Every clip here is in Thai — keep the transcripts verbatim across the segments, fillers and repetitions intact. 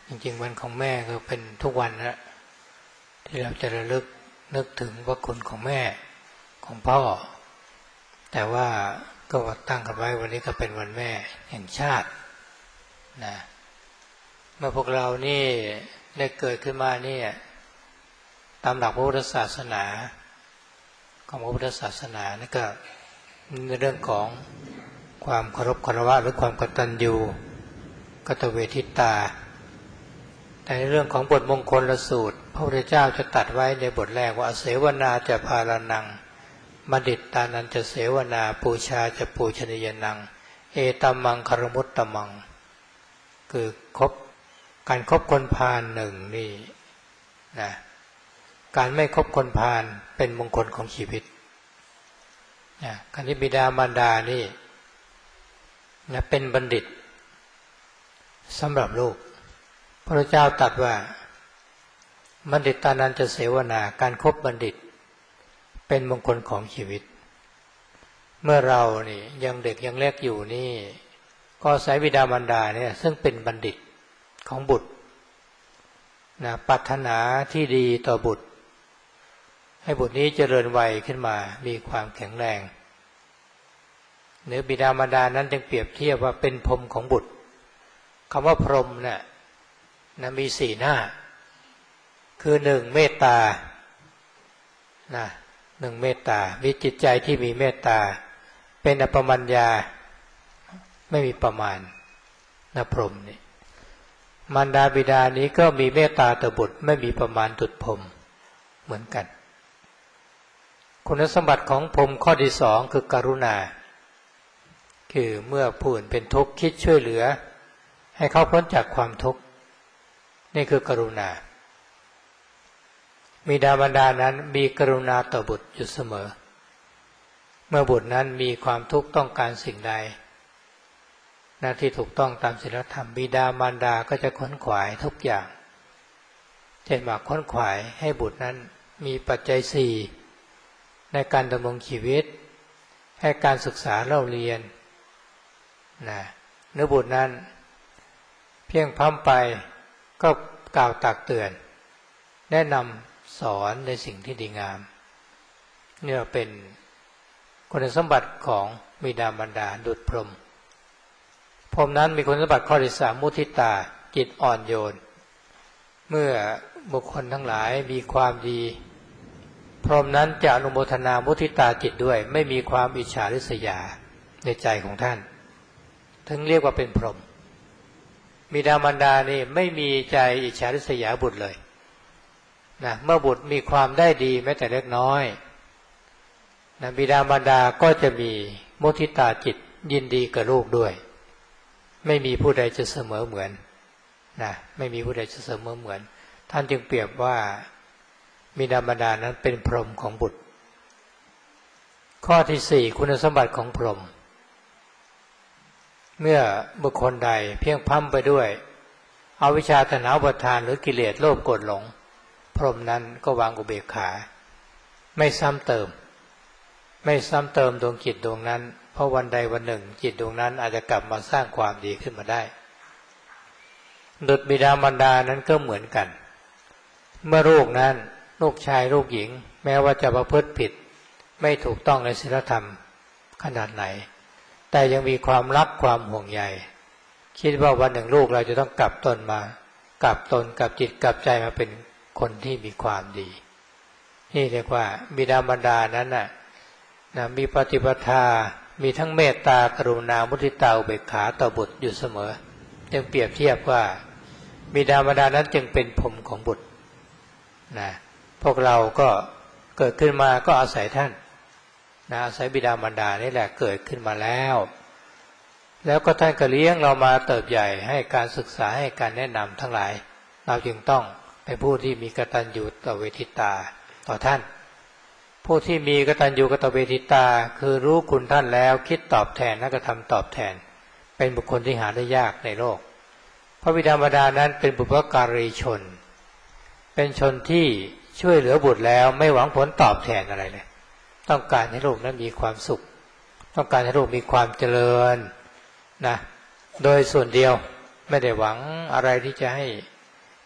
จริงๆวันของแม่ก็เป็นทุกวันนะที่เราจะระลึกนึกถึงพระคุณของแม่ของพ่อแต่ว่าก็ตั้งกันไว้วันนี้ก็เป็นวันแม่แห่งชาตินะเมื่อพวกเรานี่ได้เกิดขึ้นมานี่ตามหลักพระพุทธศาสนาของพระพุทธศาสนานี่ก็ในเรื่องของความเคารพคารวะหรือความกตัญญูกตเวทิตาแต่ในเรื่องของบทมงคลละสูตรพระพุทธเจ้าจะตัดไว้ในบทแรกว่าเสวนาจะพาลานังบัณฑิตตานันจะเสวนาปูชาจะปูชนียนังเอตัมมังคารมุตตมังคือคบการคบคนพาลหนึ่งนี่นะการไม่คบคนพาลเป็นมงคลของชีวิตนะการที่บิดามารดานี่นะเป็นบัณฑิตสำหรับลูกพระเจ้าตรัสว่าบัณฑิตตานันจะเสวนาการคบบัณฑิตเป็นมงคลของชีวิตเมื่อเรานี่ยังเด็กยังเล็กอยู่นี่ก็อาศัยบิดามารดาเนี่ยซึ่งเป็นบัณฑิตของบุตรนะปรารถนาที่ดีต่อบุตรให้บุตรนี้เจริญวัยขึ้นมามีความแข็งแรงเนื้อบิดามารดานั้นจึงเปรียบเทียบว่าเป็นพรหมของบุตรคำว่าพรหมเนี่ยนะมีสี่หน้าคือหนึ่งเมตตานะหนึ่งเมตตามีจิตใจที่มีเมตตาเป็นอปมัญญาไม่มีประมาณนะพรหมนี่มารดาบิดานี้ก็มีเมตตาต่อบุตรไม่มีประมาณดุจพรหมเหมือนกันคุณสมบัติของพรหมข้อที่สองคือกรุณาคือเมื่อผู้อื่นเป็นทุกข์คิดช่วยเหลือให้เขาพ้นจากความทุกข์นี่คือกรุณาบิดามารดานั้นมีกรุณาต่อบุตรอยู่เสมอเมื่อบุตรนั้นมีความทุกข์ต้องการสิ่งใดหน้าที่ถูกต้องตามศีลธรรมบิดามารดาก็จะขวนขวายทุกอย่างเช่นมาขวนขวายให้บุตรนั้นมีปัจจัยสี่ในการดำรงชีวิตให้การศึกษาเล่าเรียนนะเนื้อบุตรนั้นเพียงพำไปก็กล่าวตักเตือนแนะนำสอนในสิ่งที่ดีงามเนี่ยเป็นคุณสมบัติของบิดามารดาดุจพรหมพรหมนั้นมีคุณสมบัติข้อที่สามมุทิตาจิตอ่อนโยนเมื่อบุคคลทั้งหลายมีความดีพรหมนั้นจะอนุโมทนามุทิตาจิตด้วยไม่มีความอิจฉาริษยาในใจของท่านถึงเรียกว่าเป็นพรหมบิดามารดานี่ไม่มีใจอิจฉาริษยาบุตรเลยนะเมื่อบุตรมีความได้ดีแม้แต่เล็กน้อยนะบิดามารดาก็จะมีมุทิตาจิตยินดีกับลูกด้วยไม่มีผู้ใดจะเสมอเหมือนนะไม่มีผู้ใดจะเสมอเหมือนท่านจึงเปรียบว่าบิดามารดานั้นเป็นพรหมของบุตรข้อที่สี่คุณสมบัติของพรหมเมื่อบุคคลใดเพียงพำไปด้วยอวิชชาตัณหาอุปาทานหรือกิเลสโลภโกรธหลงพรหมนั้นก็วางอุเบกขาไม่ซ้ำเติมไม่ซ้ำเติมดวงจิตดวงนั้นเพราะวันใดวันหนึ่งจิตดวงนั้นอาจจะกลับมาสร้างความดีขึ้นมาได้ดุจบิดามารดานั้นก็เหมือนกันเมื่อลูกนั้นลูกชายลูกหญิงแม้ว่าจะประพฤติผิดไม่ถูกต้องในศีลธรรมขนาดไหนแต่ยังมีความรักความห่วงใยคิดว่าวันหนึ่งลูกเราจะต้องกลับตนมากลับตนกลับจิตกลับใจมาเป็นคนที่มีความดีนี่เรียกว่าบิดามารดานั้นน่ะนะมีปฏิปทามีทั้งเมตตากรุณามุทิตาอุเบกขาต่อบุตรอยู่เสมอจึงเปรียบเทียบว่าบิดามารดานั้นจึงเป็นพรหมของบุตรนะพวกเราก็เกิดขึ้นมาก็อาศัยท่านนะอาศัยบิดามารดานี่แหละเกิดขึ้นมาแล้วแล้วก็ท่านก็เลี้ยงเรามาเติบใหญ่ให้การศึกษาให้การแนะนำทั้งหลายเราจึงต้องเป็นผู้ที่มีกตัญญูกตเวทิตาต่อท่านผู้ที่มีกตัญญูกตเวทิตาคือรู้คุณท่านแล้วคิดตอบแทนและกระทำตอบแทนเป็นบุคคลที่หาได้ยากในโลกเพราะบิดามารดานั้นเป็นบุพการีชนเป็นชนที่ช่วยเหลือบุตรแล้วไม่หวังผลตอบแทนอะไรเลยต้องการให้ลูกนั้นมีความสุขต้องการให้ลูกมีความเจริญนะโดยส่วนเดียวไม่ได้หวังอะไรที่จะให้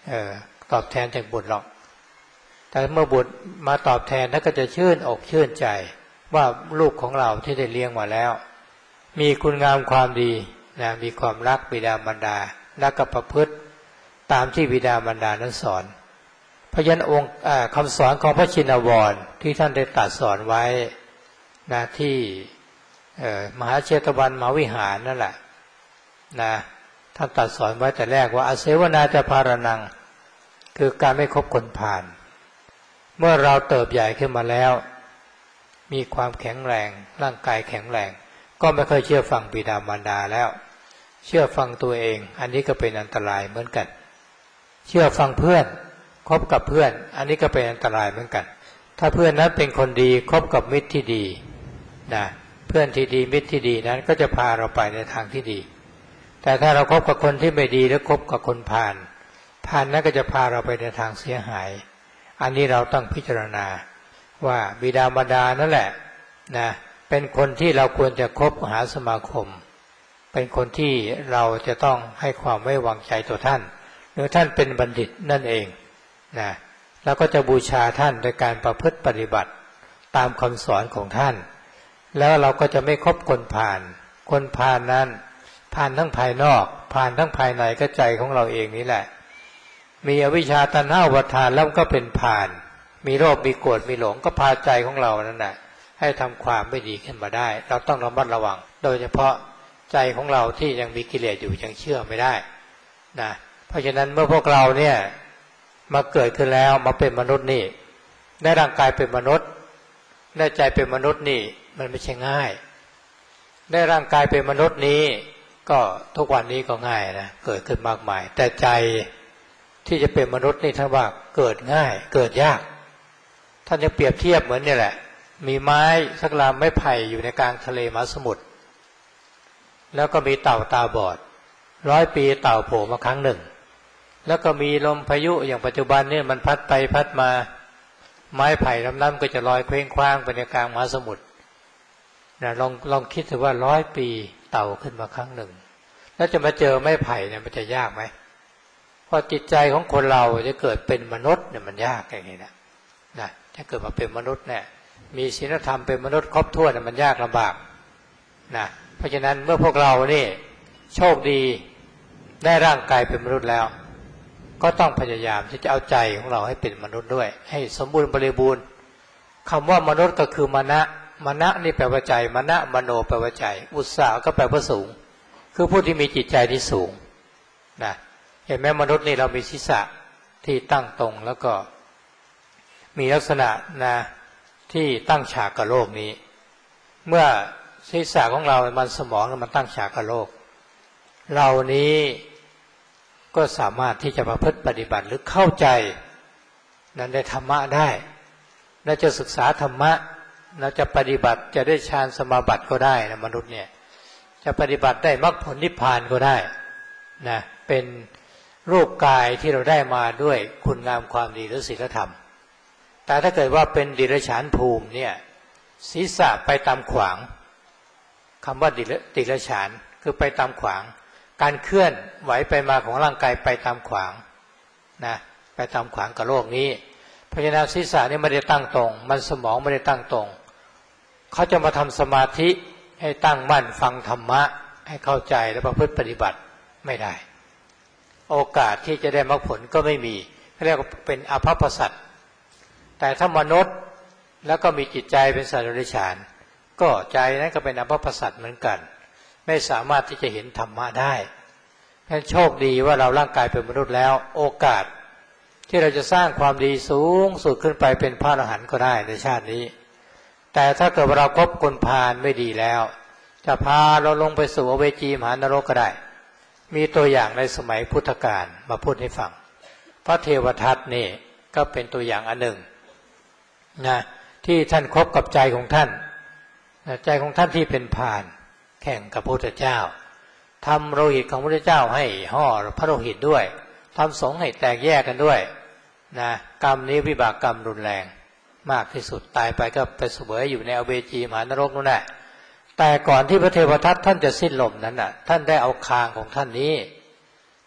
เออตอบแทนจากบุตรหรอกแต่เมื่อบุตรมาตอบแทนท่านก็จะชื่นอกชื่นใจว่าลูกของเราที่ได้เลี้ยงมาแล้วมีคุณงามความดีนะมีความรักบิดามารดาและก็ประพฤติตามที่บิดามารดานั้นสอนพยัญชนะองค์คำสอนของพระชินวรที่ท่านได้ตรัสสอนไว้นะที่มหาเชตวันมหาวิหารนั่นแหละนะท่านตรัสสอนไว้แต่แรกว่าอาเสวนาจะพารนังคือการไม่คบคนผ่านเมื่อเราเติบใหญ่ขึ้นมาแล้วมีความแข็งแรงร่างกายแข็งแรงก็ไม่ค่อยเชื่อฟังบิดามารดาแล้วเชื่อฟังตัวเองอันนี้ก็เป็นอันตรายเหมือนกันเชื่อฟังเพื่อนคบกับเพื่อนอันนี้ก็เป็นอันตรายเหมือนกันถ้าเพื่อนนั้นเป็นคนดีคบกับมิตรที่ดีนะเพื่อนที่ดีมิตรที่ดีนั้นก็จะพาเราไปในทางที่ดีแต่ถ้าเราคบกับคนที่ไม่ดีแล้วคบกับคนพาลพาลนั้นก็จะพาเราไปในทางเสียหายอันนี้เราต้องพิจารณาว่าบิดามารดานั่นแหละนะเป็นคนที่เราควรจะคบหาสมาคมเป็นคนที่เราจะต้องให้ความไว้วางใจต่อท่านหรือท่านเป็นบัณฑิตนั่นเองนะแล้วก็จะบูชาท่านโดยการประพฤติปฏิบัติตามคำสอนของท่านแล้วเราก็จะไม่คบคนพาลคนพาลนั้นพาลทั้งภายนอกพาลทั้งภายในก็ใจของเราเองนี่แหละมีอวิชชาตัณหาอุปาทานแล้วก็เป็นพาลมีโลภมีโกรธมีหลงก็พาใจของเรานั่นแหละให้ทำความไม่ดีขึ้นมาได้เราต้องระมัดระวังโดยเฉพาะใจของเราที่ยังมีกิเลสอยู่ยังเชื่อไม่ได้นะเพราะฉะนั้นเมื่อพวกเราเนี่ยมาเกิดขึ้นแล้วมาเป็นมนุษย์นี่ได้ร่างกายเป็นมนุษย์ได้ใจเป็นมนุษย์นี่มันไม่ใช่ง่ายได้ร่างกายเป็นมนุษย์นี้ก็ทุกวันนี้ก็ง่ายนะเกิดขึ้นมากมายแต่ใจที่จะเป็นมนุษย์นี่ท่านว่าเกิดง่ายเกิดยากท่านจะเปรียบเทียบเหมือนนี่แหละมีไม้สักลำไม้ไผ่อยู่ในกลางทะเลมหาสมุทรแล้วก็มีเต่าตาบอดร้อยปีเต่าโผล่มาครั้งหนึ่งแล้วก็มีลมพายุอย่างปัจจุบันเนี่ยมันพัดไปพัดมาไม้ไผ่ลำนั้นก็จะลอยเคว้งคว้างไปในกลางมหาสมุทรนะลองลองคิดถึงว่าร้อยปีเต่าขึ้นมาครั้งหนึ่งแล้วจะมาเจอไม้ไผ่เนี่ยมันจะยากไหมเพราะจิตใจของคนเราจะเกิดเป็นมนุษย์เนี่ยมันยากอย่างนี้นะนะถ้าเกิดมาเป็นมนุษย์เนี่ยมีศีลธรรมเป็นมนุษย์ครบถ้วนเนี่ยมันยากลำบากนะเพราะฉะนั้นเมื่อพวกเรานี่โชคดีได้ร่างกายเป็นมนุษย์แล้วก็ต้องพยายามที่จะเอาใจของเราให้เป็นมนุษย์ด้วยให้สมบูรณ์บริบูรณ์คำว่ามนุษย์ก็คือมณะมณะนี่แปลว่าใจมณะมโนแปลว่าใจอุตสาหก็แปลว่าสูงคือผู้ที่มีจิตใจที่สูงนะเห็นไหมมนุษย์นี่เรามีศีรษะที่ตั้งตรงแล้วก็มีลักษณะนะที่ตั้งฉากกับโลกนี้เมื่อศีรษะของเรามันสมองมันตั้งฉากกับโลกเรานี้ก็สามารถที่จะประพฤติปฏิบัติหรือเข้าใจนั้นได้ธรรมะได้น่าจะศึกษาธรรมะน่าจะปฏิบัติจะได้ฌานสมาบัติก็ได้นะมนุษย์เนี่ยจะปฏิบัติได้มรรคผลนิพพานก็ได้นะเป็นรูปกายที่เราได้มาด้วยคุณงามความดีหรือศีลธรรมแต่ถ้าเกิดว่าเป็นดิรัจฉานภูมิเนี่ยศีรษะไปตามขวางคำว่าดิรัจฉานคือไปตามขวางการเคลื่อนไหวไปมาของร่างกายไปตามขวางนะไปตามขวางกับโลกนี้เพราะฉะนั้นศีรษะนี่ไม่ได้ตั้งตรงมันสมองไม่ได้ตั้งตรงเขาจะมาทำสมาธิให้ตั้งมั่นฟังธรรมะให้เข้าใจและประพฤติปฏิบัติไม่ได้โอกาสที่จะได้มรรคผลก็ไม่มีเรียกว่าเป็นอภัพพสัตว์แต่ถ้ามนุษย์แล้วก็มีจิตใจเป็นสัตว์เดรัจฉานก็ใจนั้นก็เป็นอภัพพสัตว์เหมือนกันไม่สามารถที่จะเห็นธรรมะได้ฉะนั้นโชคดีว่าเราร่างกายเป็นมนุษย์แล้วโอกาสที่เราจะสร้างความดีสูงสุดขึ้นไปเป็นพระอรหันต์ก็ได้ในชาตินี้แต่ถ้าเกิดเราคบคนพาลไม่ดีแล้วจะพาเราลงไปสู่อเวจีมหานรกก็ได้มีตัวอย่างในสมัยพุทธกาลมาพูดให้ฟังพระเทวทัตนี่ก็เป็นตัวอย่างอันหนึ่งนะที่ท่านคบกับใจของท่านใจของท่านที่เป็นพาลแข่งกับพระพุทธเจ้าทำโลหิตของพระพุทธเจ้าให้ห่อพระโลหิตด้วยทำสงฆ์ให้แตกแยกกันด้วยนะกรรมนี้วิบากกรรมรุนแรงมากที่สุดตายไปก็ไปเสวยอยู่ในอเวจีมหานรกนั่นแหละแต่ก่อนที่พระเทวทัตท่านจะสิ้นลมนั้นน่ะท่านได้เอาคางของท่านนี้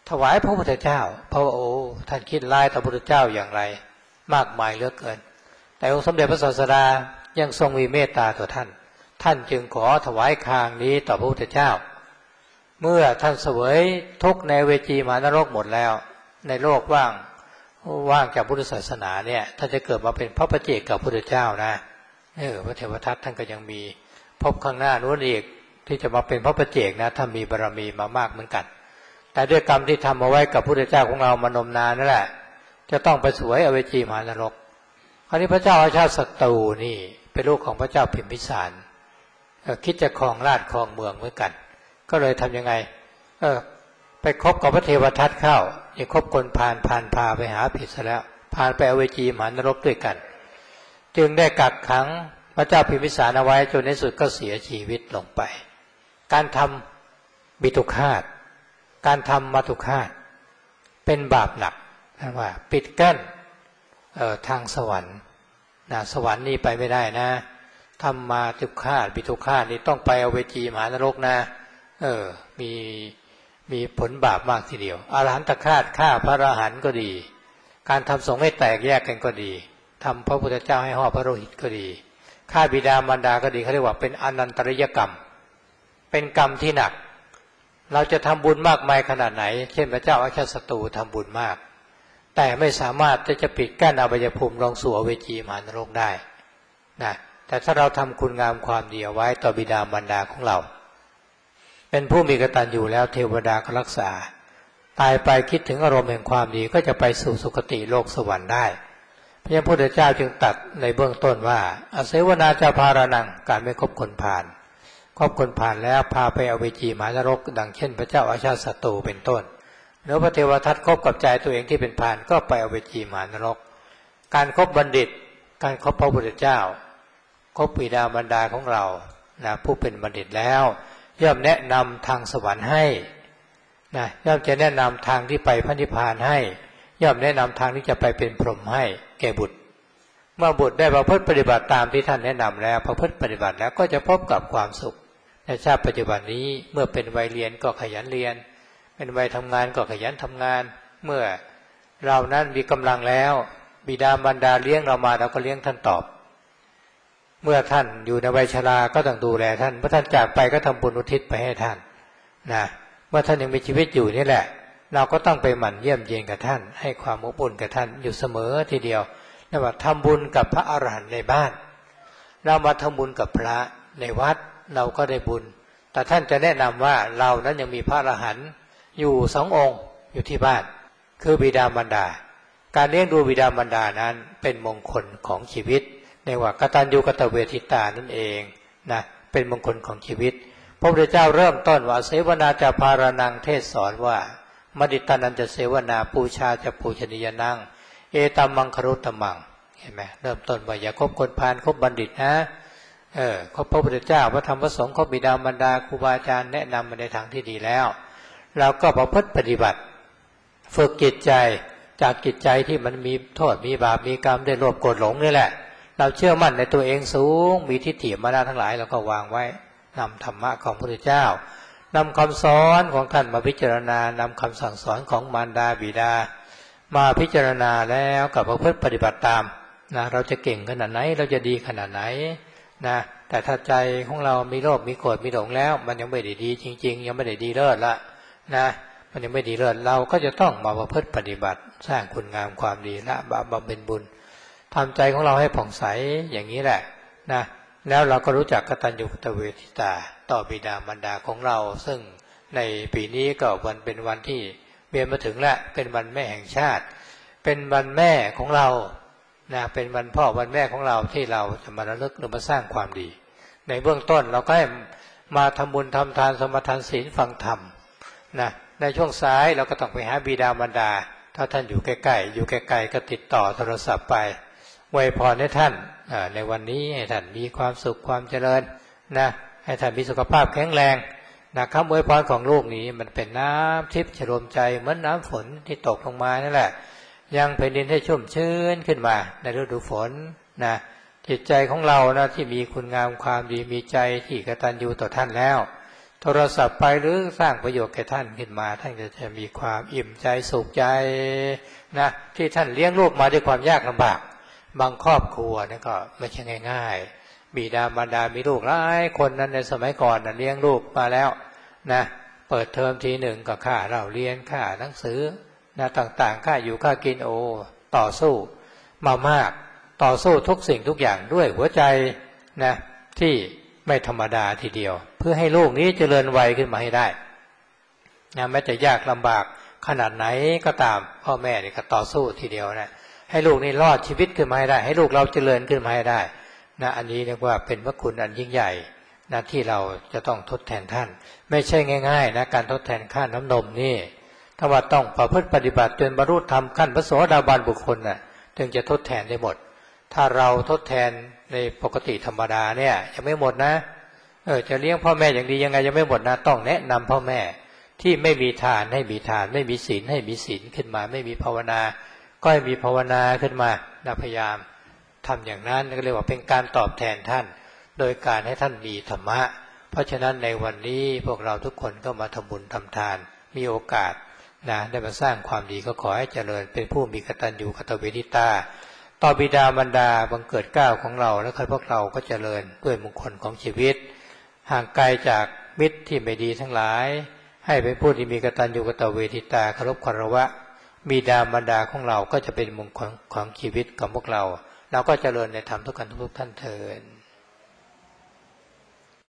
ถวายพระพุทธเจ้าเพราะว่าโอ้ท่านคิดร้ายต่อพระพุทธเจ้าอย่างไรมากมายเหลือเกินแต่องค์สมเด็จพระศาสดายังทรงมีเมตตาต่อท่านท่านจึงขอถวายคางนี้ต่อพระพุทธเจ้าเมื่อท่านเสวยทุกข์ในเวจีมหานรกหมดแล้วในโลกว่างว่างจากพุทธศาสนาเนี่ยท่านจะเกิดมาเป็นพระปัจเจกกับพระพุทธเจ้านะเออพระเทวทัตท่านก็ยังมีพบข้างหน้านู้นอีกที่จะมาเป็นพระปัจเจกนะถ้ามีบารมีมามากเหมือนกันแต่ด้วยกรรมที่ทำเอาไว้กับพระพุทธเจ้าของเรามานมนานนั่นแหละจะต้องไปสวยอเวจีมหานรกคราวนี้พระเจ้าอาชาติศัตรูนี่เป็นลูกของพระเจ้าพิมพิสารคิดจะครองราชย์ครองเมืองเหมือนกันก็เลยทำยังไงเออไปคบกับพระเทวทัตเข้าอย่าคบคนพาลพาลพาไปหาผิดซะแล้วพาไปอเวจีมหานรกด้วยกันจึงได้กักขังพระเจ้าพิมพิสารเอาไว้จนในสุดก็เสียชีวิตลงไปการทำบิทุฆาตการทำมาตุฆาตเป็นบาปหนักนะว่าปิดกั้นเอ่อทางสวรรค์นะสวรรค์นี่ไปไม่ได้นะทำมาตุฆาตบิทุฆาตนี่ต้องไปอเวจีมหานรกนะเออมีมีผลบาปมากทีเดียวอรหันตฆาตฆ่าพระอรหันต์ก็ดีการทำสงฆ์ให้แตกแยกกันก็ดีทำพระพุทธเจ้าให้ห่อพระโลหิตก็ดีฆ่าบิดามารดาก็ดีเขาเรียกว่าเป็นอนันตริยกรรมเป็นกรรมที่หนักเราจะทำบุญมากมายขนาดไหนเช่นพระเจ้าอาชาติศัตรูทำบุญมากแต่ไม่สามารถที่จะปิดกั้นอบายภูมิลงสู่อเวจีมหานรกได้นะแต่ถ้าเราทำคุณงามความดีเอาไว้ต่อบิดามารดาของเราเป็นผู้มีกตัญญูแล้วเทวดาก็รักษาตายไปคิดถึงอารมณ์แห่งความดีก็จะไปสู่สุคติโลกสวรรค์ได้พระพุทธเจ้าจึงตรัสในเบื้องต้นว่าอเสวนาจาภารนังการไม่คบคนพาลคบคนพาลแล้วพาไปอเวจีมหานรกดังเช่นพระเจ้าอาชาติศัตรูเป็นต้นหรือพระเทวทัตคบกับใจตัวเองที่เป็นพาลก็ไปอเวจีมหานรกการคบบัณฑิตการคบพระพุทธเจ้าคบบิดามารดาของเรานะผู้เป็นบัณฑิตแล้วย่อมแนะนำทางสวรรค์ให้นะย่อมจะแนะนำทางที่ไปพระนิพพานให้ย่อมแนะนำทางที่จะไปเป็นพรหมให้แก่บุตรเมื่อบุตรได้ประพฤติปฏิบัติตามที่ท่านแนะนำแล้วประพฤติปฏิบัติแล้วก็จะพบกับความสุขในชาติปัจจุบันนี้เมื่อเป็นวัยเรียนก็ขยันเรียนเป็นวัยทำงานก็ขยันทำงานเมื่อเรานั้นมีกำลังแล้วบิดามารดาเลี้ยงเรามาเราก็เลี้ยงท่านตอบเมื่อท่านอยู่ในวัยชราก็ต้องดูแลท่านเมื่อท่านจากไปก็ทำบุญอุทิศไปให้ท่านนะเมื่อท่านยังมีชีวิตอยู่นี่แหละเราก็ต้องไปหมั่นเยี่ยมเยียนกับท่านให้ความอบอุ่นกับท่านอยู่เสมอทีเดียวนะว่าทำบุญกับพระอรหันต์ในบ้านเรามาทำบุญกับพระในวัดเราก็ได้บุญแต่ท่านจะแนะนำว่าเรานั้นยังมีพระอรหันต์อยู่สององค์อยู่ที่บ้านคือบิดามารดาการเลี้ยงดูบิดามารดานั้นเป็นมงคลของชีวิตในว่ากตัญญูกตเวทิตานั่นเองนะเป็นมงคลของชีวิตพระพุทธเจ้าเริ่มต้นว่าเสวนาจะพารนังเทศสอนว่ามดิตานันจะเสวนาปูชาจะปูชนียนังเอตัมมังครุตตมังเห็นไหมเริ่มต้นว่าอย่าคบคนพาลคบบัณฑิตนะเออคบพระพุทธเจ้าพระธรรมพระสงฆ์คบบิดามารดาครูบาอาจารย์แนะนำมาในทางที่ดีแล้วเราก็ประพฤติปฏิบัติฝึกจิตใจจากจิตใจที่มันมีโทษมีบาปมีกรรมได้โลภโกรธหลงนี่แหละเราเชื่อมั่นในตัวเองสูงมีทิฏฐิมานะทั้งหลายเราก็วางไว้นำธรรมะของพระพุทธเจ้านำคำสอนของท่านมาพิจารณานำคำสั่งสอนของมารดาบิดามาพิจารณาแล้วกับประพฤติปฏิบัติตามนะเราจะเก่งขนาดไหนเราจะดีขนาดไหนนะแต่ถ้าใจของเรามีโลภมีโกรธมีหลงแล้วมันยังไม่ได้ดีจริงๆยังไม่ได้ดีเลิศละนะมันยังไม่ดีเลิศเราก็จะต้องมาประพฤติปฏิบัติสร้างคุณงามความดีละบาปบำเพ็ญบุญทำใจของเราให้ผ่องใสอย่างนี้แหละนะแล้วเราก็รู้จักกตัญญูกตเวทิตาต่อบิดามารดาของเราซึ่งในปีนี้ก็วันเป็นวันที่เวียนมาถึงแล้วเป็นวันแม่แห่งชาติเป็นวันแม่ของเรานะเป็นวันพ่อวันแม่ของเราที่เราจะมาระลึกหรือมาสร้างความดีในเบื้องต้นเราก็ให้มาทำบุญทำทานสมทานศีลฟังธรรมนะในช่วงสายเราก็ต้องไปหาบิดามารดาถ้าท่านอยู่ใกล้ๆอยู่ไกลๆก็ติดต่อโทรศัพท์ไปอวยพรให้ท่านในวันนี้ให้ท่านมีความสุขความเจริญนะให้ท่านมีสุขภาพแข็งแรงนะคำอวยพรของลูกนี้มันเป็นน้ำทิพย์ชโลมใจเหมือนน้ำฝนที่ตกลงมานั่นแหละยังแผ่นดินให้ชุ่มชื้นขึ้นมาในฤดูฝนนะจิตใจของเรานะที่มีคุณงามความดีมีใจที่กตัญญูต่อท่านแล้วโทรศัพท์ไปหรือสร้างประโยชน์แก่ท่านขึ้นมาท่านก็จะมีความอิ่มใจสุขใจนะที่ท่านเลี้ยงลูกมาด้วยความยากลำบากบางครอบครัวนี่ก็ไม่ใช่ง่ายๆบิดามารดามีลูกหลายคนนั้นในสมัยก่อนนะเลี้ยงลูกมาแล้วนะเปิดเทอมทีหนึ่งก็ค่าเราเรียนค่าหนังสือนะต่างๆค่าอยู่ค่ากินโอต่อสู้มามากต่อสู้ทุกสิ่งทุกอย่างด้วยหัวใจนะที่ไม่ธรรมดาทีเดียวเพื่อให้ลูกนี้เจริญวัยขึ้นมาให้ได้นะแม้จะยากลำบากขนาดไหนก็ตามพ่อแม่นี่ก็ต่อสู้ทีเดียวนะให้ลูกนี่รอดชีวิตขึ้นมาให้ได้ให้ลูกเราเจริญขึ้นมาให้ได้นะอันนี้เรียกว่าเป็นพระคุณอันยิ่งใหญ่นะที่เราจะต้องทดแทนท่านไม่ใช่ง่ายๆนะการทดแทนค่าน้ำนมนี่ถ้าว่าต้องประพฤติปฏิบัติจนบรรลุธรรมขั้นพระโสดาบันบุคคลน่ะถึงจะทดแทนได้หมดถ้าเราทดแทนในปกติธรรมดาเนี่ยยังไม่หมดนะเออจะเลี้ยงพ่อแม่อย่างดียังไงยังไม่หมดนะต้องแนะนำพ่อแม่ที่ไม่มีทานให้มีทานไม่มีศีลให้มีศีลขึ้นมาไม่มีภาวนาก็ให้มีภาวนาขึ้นมานะพยายามทำอย่างนั้นก็เรียกว่าเป็นการตอบแทนท่านโดยการให้ท่านมีธรรมะเพราะฉะนั้นในวันนี้พวกเราทุกคนก็มาทำบุญทำทานมีโอกาสนะได้มาสร้างความดีก็ขอให้เจริญเป็นผู้มีกตัญญูกตเวทิตาต่อบิดามารดาบังเกิดเกล้าของเราและพวกเราก็เจริญด้วยมงคลของชีวิตห่างไกลจากมิตรที่ไม่ดีทั้งหลายให้เป็นผู้ที่มีกตัญญูกตเวทิตาเคารพคารวะบิดามารดาของเราก็จะเป็นมงคลของชีวิตกับพวกเราเราก็เจริญในธรรมทุกกันทุกท่านเทอญ